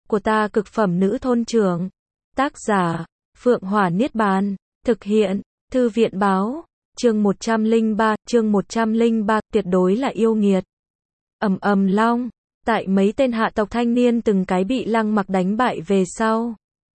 của ta cực phẩm nữ thôn trưởng. Tác giả, Phượng Hỏa Niết Bàn. Thực hiện, Thư viện Báo. Chương 103, tuyệt đối là yêu nghiệt. Ầm ầm long, tại mấy tên hạ tộc thanh niên từng cái bị Lăng Mặc đánh bại về sau.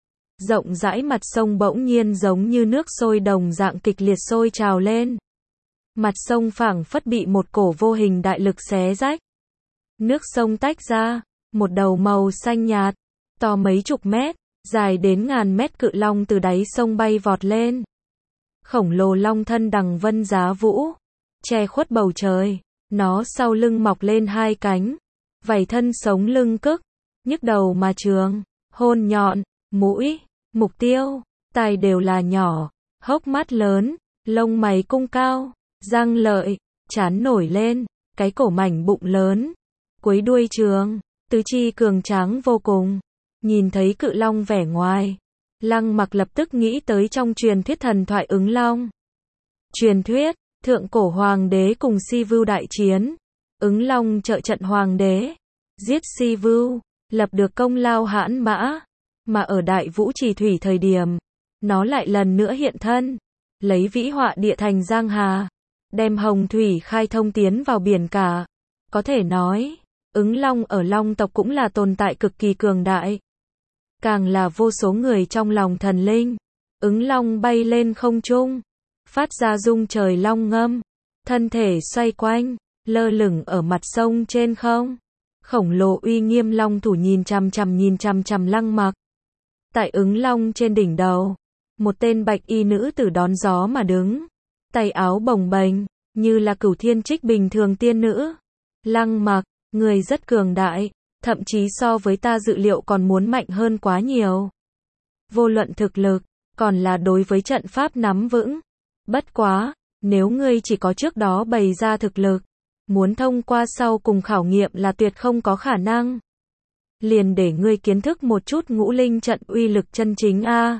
Rộng rãi mặt sông bỗng nhiên giống như nước sôi đồng dạng kịch liệt sôi trào lên. Mặt sông phảng phất bị một cổ vô hình đại lực xé rách. Nước sông tách ra, một đầu màu xanh nhạt, to mấy chục mét, dài đến ngàn mét cự long từ đáy sông bay vọt lên. Khổng lồ long thân đằng vân giá vũ, che khuất bầu trời, nó sau lưng mọc lên hai cánh, vảy thân sống lưng cức, nhức đầu mà trường, hôn nhọn, mũi, mục tiêu, tai đều là nhỏ, hốc mắt lớn, lông mày cung cao, răng lợi, trán nổi lên, cái cổ mảnh bụng lớn, cuối đuôi trường, tứ chi cường tráng vô cùng. Nhìn thấy cự long vẻ ngoài, Lăng Mặc lập tức nghĩ tới trong truyền thuyết thần thoại ứng long. Truyền thuyết, thượng cổ hoàng đế cùng Si Vưu đại chiến, ứng long trợ trận hoàng đế, giết Si Vưu, lập được công lao hãn mã, mà ở Đại Vũ Trì Thủy thời điểm, nó lại lần nữa hiện thân, lấy vĩ họa địa thành Giang Hà, đem hồng thủy khai thông tiến vào biển cả. Có thể nói, ứng long ở long tộc cũng là tồn tại cực kỳ cường đại. Càng là vô số người trong lòng thần linh. Ứng long bay lên không trung, phát ra rung trời long ngâm, thân thể xoay quanh, lơ lửng ở mặt sông trên không. Khổng lồ uy nghiêm long thủ nhìn chằm chằm Lăng Mặc. Tại ứng long trên đỉnh đầu, một tên bạch y nữ tử đón gió mà đứng, tay áo bồng bềnh, như là Cửu Thiên Trích bình thường tiên nữ. Lăng Mặc, người rất cường đại, thậm chí so với ta dự liệu còn muốn mạnh hơn quá nhiều. Vô luận thực lực, còn là đối với trận pháp nắm vững. Bất quá, nếu ngươi chỉ có trước đó bày ra thực lực, muốn thông qua sau cùng khảo nghiệm là tuyệt không có khả năng. Liền để ngươi kiến thức một chút ngũ linh trận uy lực chân chính a.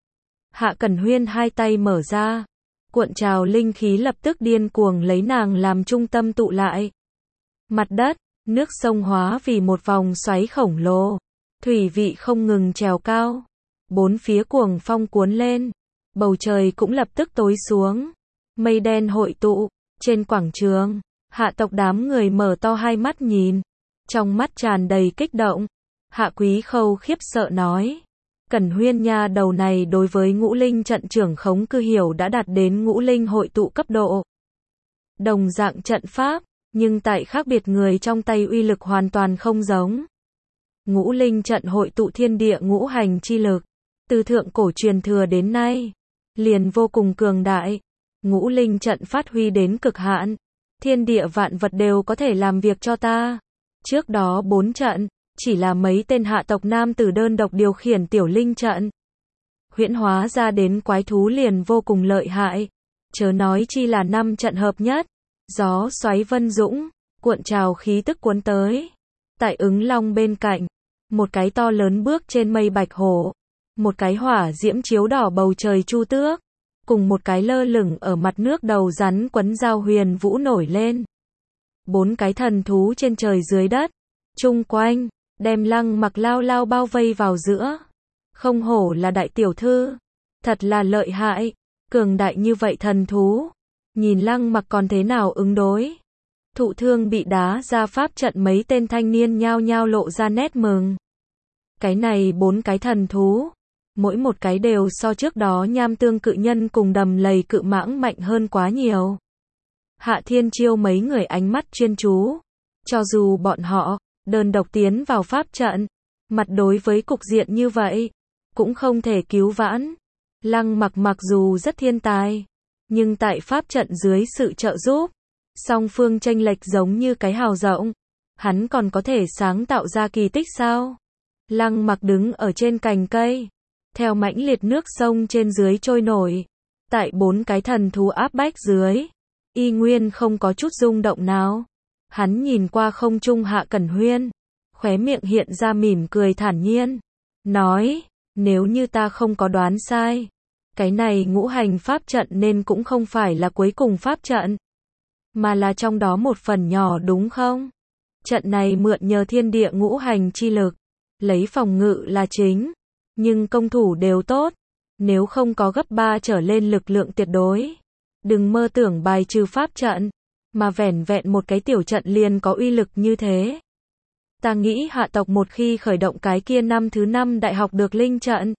Hạ Cẩn Huyên hai tay mở ra, cuộn trào linh khí lập tức điên cuồng lấy nàng làm trung tâm tụ lại. Mặt đất, nước sông hóa vì một vòng xoáy khổng lồ, thủy vị không ngừng trèo cao, bốn phía cuồng phong cuốn lên, bầu trời cũng lập tức tối xuống, mây đen hội tụ, trên quảng trường, hạ tộc đám người mở to hai mắt nhìn, trong mắt tràn đầy kích động. Hạ Quý Khâu khiếp sợ nói, Cẩn Huyên nha đầu này đối với ngũ linh trận trưởng khống cư hiểu đã đạt đến ngũ linh hội tụ cấp độ. Đồng dạng trận pháp, nhưng tại khác biệt người trong tay uy lực hoàn toàn không giống. Ngũ linh trận hội tụ thiên địa ngũ hành chi lực, từ thượng cổ truyền thừa đến nay, liền vô cùng cường đại. Ngũ linh trận phát huy đến cực hạn, thiên địa vạn vật đều có thể làm việc cho ta. Trước đó 4 trận, chỉ là mấy tên hạ tộc nam tử đơn độc điều khiển tiểu linh trận. Huyễn hóa ra đến quái thú liền vô cùng lợi hại, chớ nói chi là 5 trận hợp nhất. Gió xoáy vân dũng, cuộn trào khí tức cuốn tới. Tại ứng long bên cạnh, một cái to lớn bước trên mây bạch hổ, một cái hỏa diễm chiếu đỏ bầu trời chu tước, cùng một cái lơ lửng ở mặt nước đầu rắn quấn dao huyền vũ nổi lên. 4 cái thần thú trên trời dưới đất, chung quanh, đem Lăng Mặc lao lao bao vây vào giữa. Không hổ là đại tiểu thư, thật là lợi hại, cường đại như vậy thần thú. Nhìn Lăng Mặc còn thế nào ứng đối. Thụ thương bị đá ra pháp trận mấy tên thanh niên nhao nhao lộ ra nét mừng. Cái này 4 cái thần thú, mỗi một cái đều so trước đó nham tương cự nhân cùng đầm lầy cự mãng mạnh hơn quá nhiều. Hạ Thiên Chiêu mấy người ánh mắt chuyên chú. Cho dù bọn họ đơn độc tiến vào pháp trận, mặt đối với cục diện như vậy, cũng không thể cứu vãn. Lăng Mặc mặc dù rất thiên tài, nhưng tại pháp trận dưới sự trợ giúp, song phương chênh lệch giống như cái hào rộng, hắn còn có thể sáng tạo ra kỳ tích sao? Lăng Mặc đứng ở trên cành cây, theo mãnh liệt nước sông trên dưới trôi nổi, tại 4 cái thần thú áp bách dưới, y nguyên không có chút rung động nào. Hắn nhìn qua không trung Hạ Cẩn Huyên, khóe miệng hiện ra mỉm cười thản nhiên, nói, nếu như ta không có đoán sai, cái này ngũ hành pháp trận nên cũng không phải là cuối cùng pháp trận, mà là trong đó một phần nhỏ đúng không? Trận này mượn nhờ thiên địa ngũ hành chi lực, lấy phòng ngự là chính, nhưng công thủ đều tốt, nếu không có gấp 3 trở lên lực lượng tuyệt đối. Đừng mơ tưởng bài trừ pháp trận, mà vẻn vẹn một cái tiểu trận liền có uy lực như thế. Ta nghĩ hạ tộc một khi khởi động cái kia năm thứ 5 đại học được linh trận,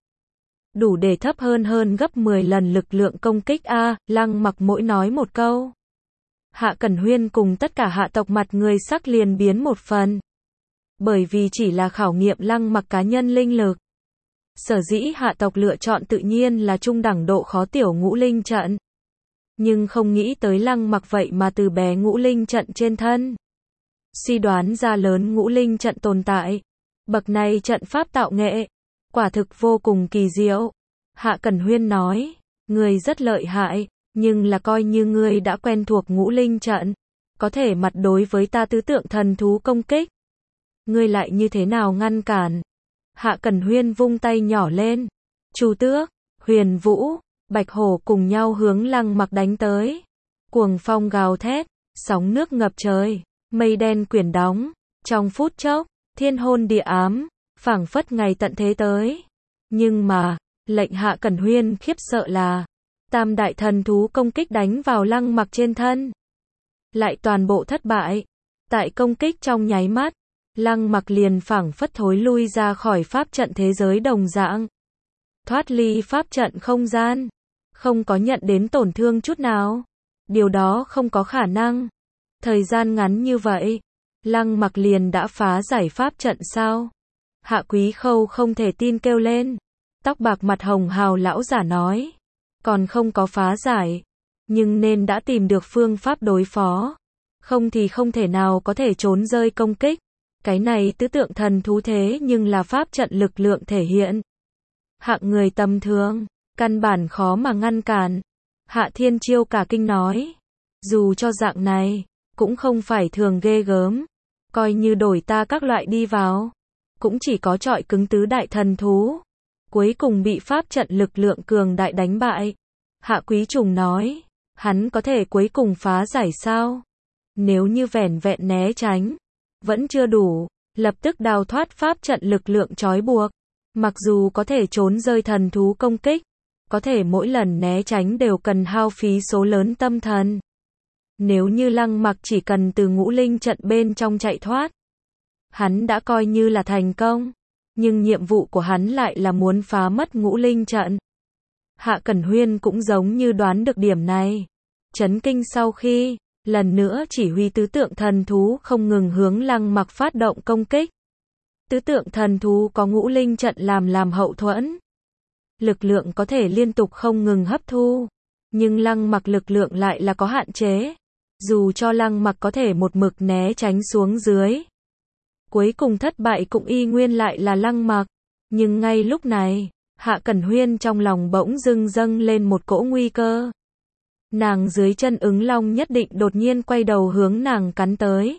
đủ để thấp hơn gấp 10 lần lực lượng công kích a. Lăng Mặc mỗi nói một câu, Hạ Cẩn Huyên cùng tất cả hạ tộc mặt người sắc liền biến một phần. Bởi vì chỉ là khảo nghiệm Lăng Mặc cá nhân linh lực. Sở dĩ hạ tộc lựa chọn tự nhiên là trung đẳng độ khó tiểu ngũ linh trận. Nhưng không nghĩ tới Lăng Mặc vậy mà từ bé ngũ linh trận trên thân. Suy đoán ra lớn ngũ linh trận tồn tại. Bậc này trận pháp tạo nghệ, quả thực vô cùng kỳ diệu. Hạ Cẩn Huyên nói, người rất lợi hại, nhưng là coi như ngươi đã quen thuộc ngũ linh trận, có thể mặt đối với ta tứ tượng thần thú công kích. Ngươi lại như thế nào ngăn cản? Hạ Cẩn Huyên vung tay nhỏ lên. Chu Tước, Huyền Vũ, Bạch Hổ cùng nhau hướng Lăng Mặc đánh tới. Cuồng phong gào thét, sóng nước ngập trời, mây đen quyển đóng. Trong phút chốc, thiên hôn địa ám, phảng phất ngày tận thế tới. Nhưng mà, lệnh Hạ Cẩn Huyên khiếp sợ là, tam đại thần thú công kích đánh vào Lăng Mặc trên thân, lại toàn bộ thất bại. Tại công kích trong nháy mắt, Lăng Mặc liền phảng phất thối lui ra khỏi pháp trận thế giới đồng dạng. Thoát ly pháp trận không gian, không có nhận đến tổn thương chút nào. Điều đó không có khả năng. Thời gian ngắn như vậy, Lăng Mặc liền đã phá giải pháp trận sao? Hạ Quý Khâu không thể tin kêu lên. Tóc bạc mặt hồng hào lão giả nói, còn không có phá giải, nhưng nên đã tìm được phương pháp đối phó. Không thì không thể nào có thể trốn rơi công kích. Cái này tứ tượng thần thú thế nhưng là pháp trận lực lượng thể hiện. Hạng người tầm thường, căn bản khó mà ngăn cản. Hạ Thiên Chiêu cả kinh nói, dù cho dạng này, cũng không phải thường ghê gớm. Coi như đổi ta các loại đi vào, cũng chỉ có trọi cứng tứ đại thần thú. Cuối cùng bị pháp trận lực lượng cường đại đánh bại. Hạ Quý Trùng nói, hắn có thể cuối cùng phá giải sao? Nếu như vẻn vẹn né tránh, vẫn chưa đủ, lập tức đào thoát pháp trận lực lượng trói buộc. Mặc dù có thể trốn rơi thần thú công kích, có thể mỗi lần né tránh đều cần hao phí số lớn tâm thần. Nếu như Lăng Mặc chỉ cần từ ngũ linh trận bên trong chạy thoát, hắn đã coi như là thành công. Nhưng nhiệm vụ của hắn lại là muốn phá mất ngũ linh trận. Hạ Cẩn Huyên cũng giống như đoán được điểm này. Chấn kinh sau khi, lần nữa chỉ huy tứ tượng thần thú không ngừng hướng Lăng Mặc phát động công kích. Tứ tượng thần thú có ngũ linh trận làm hậu thuẫn. Lực lượng có thể liên tục không ngừng hấp thu. Nhưng Lăng Mặc lực lượng lại là có hạn chế. Dù cho Lăng Mặc có thể một mực né tránh xuống dưới, cuối cùng thất bại cũng y nguyên lại là Lăng Mặc. Nhưng ngay lúc này, Hạ Cẩn Huyên trong lòng bỗng dưng dâng lên một cỗ nguy cơ. Nàng dưới chân ứng long nhất định đột nhiên quay đầu hướng nàng cắn tới.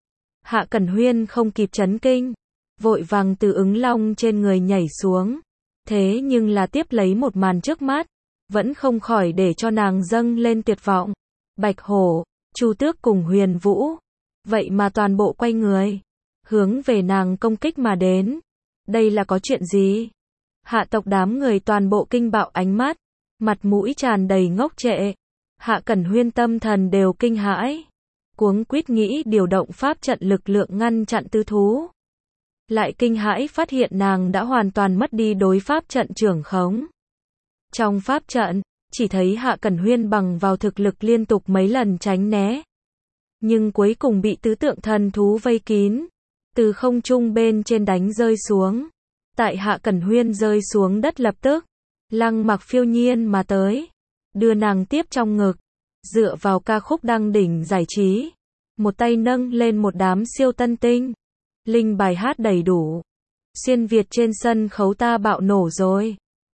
Hạ Cẩn Huyên không kịp chấn kinh, vội vàng từ ứng long trên người nhảy xuống. Thế nhưng là tiếp lấy một màn trước mắt, vẫn không khỏi để cho nàng dâng lên tuyệt vọng. Bạch Hổ, Chu Tước cùng Huyền Vũ, vậy mà toàn bộ quay người, hướng về nàng công kích mà đến. Đây là có chuyện gì? Hạ tộc đám người toàn bộ kinh bạo ánh mắt, mặt mũi tràn đầy ngốc trệ. Hạ Cẩn Huyên tâm thần đều kinh hãi, cuống quýt nghĩ điều động pháp trận lực lượng ngăn chặn tứ thú. Lại kinh hãi phát hiện nàng đã hoàn toàn mất đi đối pháp trận trưởng khống. Trong pháp trận, chỉ thấy Hạ Cẩn Huyên bằng vào thực lực liên tục mấy lần tránh né. Nhưng cuối cùng bị tứ tượng thần thú vây kín, từ không trung bên trên đánh rơi xuống. Tại Hạ Cẩn Huyên rơi xuống đất lập tức, Lăng Mặc phiêu nhiên mà tới, đưa nàng tiếp trong ngực, dựa vào ca khúc đăng đỉnh giải trí, một tay nâng lên một đám siêu tân tinh, linh bài hát đầy đủ. Xuyên Việt trên sân khấu ta bạo nổ rồi.